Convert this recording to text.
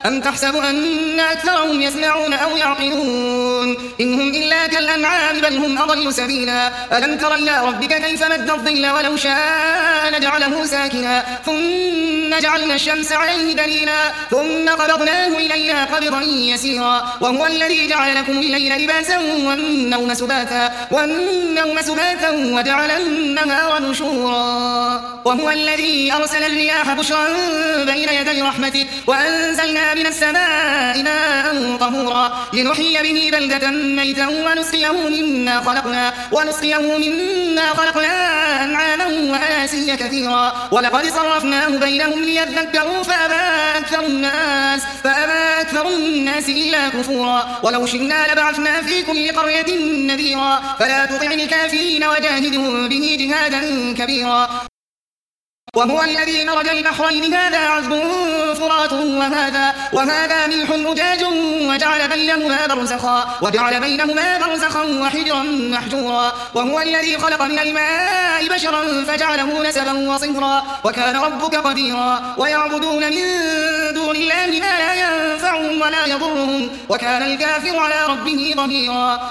أم تحسب أن أكثرهم يسمعون أو يعقلون إن هم إلا كالأنعام بل هم أضل سبيلا ألم تر إلى ربك كيف مد الظل ولو شاء لجعله ساكنا ثم جعلنا الشمس عليه دليلا ثم قبضناه إلينا قبضا يسيرا وهو الذي جعل لكم الليل لباسا والنوم سباتا وجعل النهار نشورا وهو الذي أرسل الرياح بشرا بين يدي رحمته وأنزلنا من السماء ماء طهورا لنحيي به بلدة ميتا ونسقيه مما خلقنا أنعاما وأناسيا كثيرا ولقد صرفناه بينهم ليذكروا فأبى أكثر الناس إلا كفورا ولو شئنا لبعثنا في كل قرية نذيرا فلا تطع الكافرين وجاهدهم به جهادا كبيرا وهو الذي مرج البحرين هذا عذب فرات وهذا ملح أجاج وجعل بينهما برزخا وحجرا محجورا وهو الذي خلق من الماء بشرا فجعله نسبا وصهرا وكان ربك قديرا ويعبدون من دون الله ما لا ينفعهم ولا يضرهم وكان الكافر على ربه ظهيرا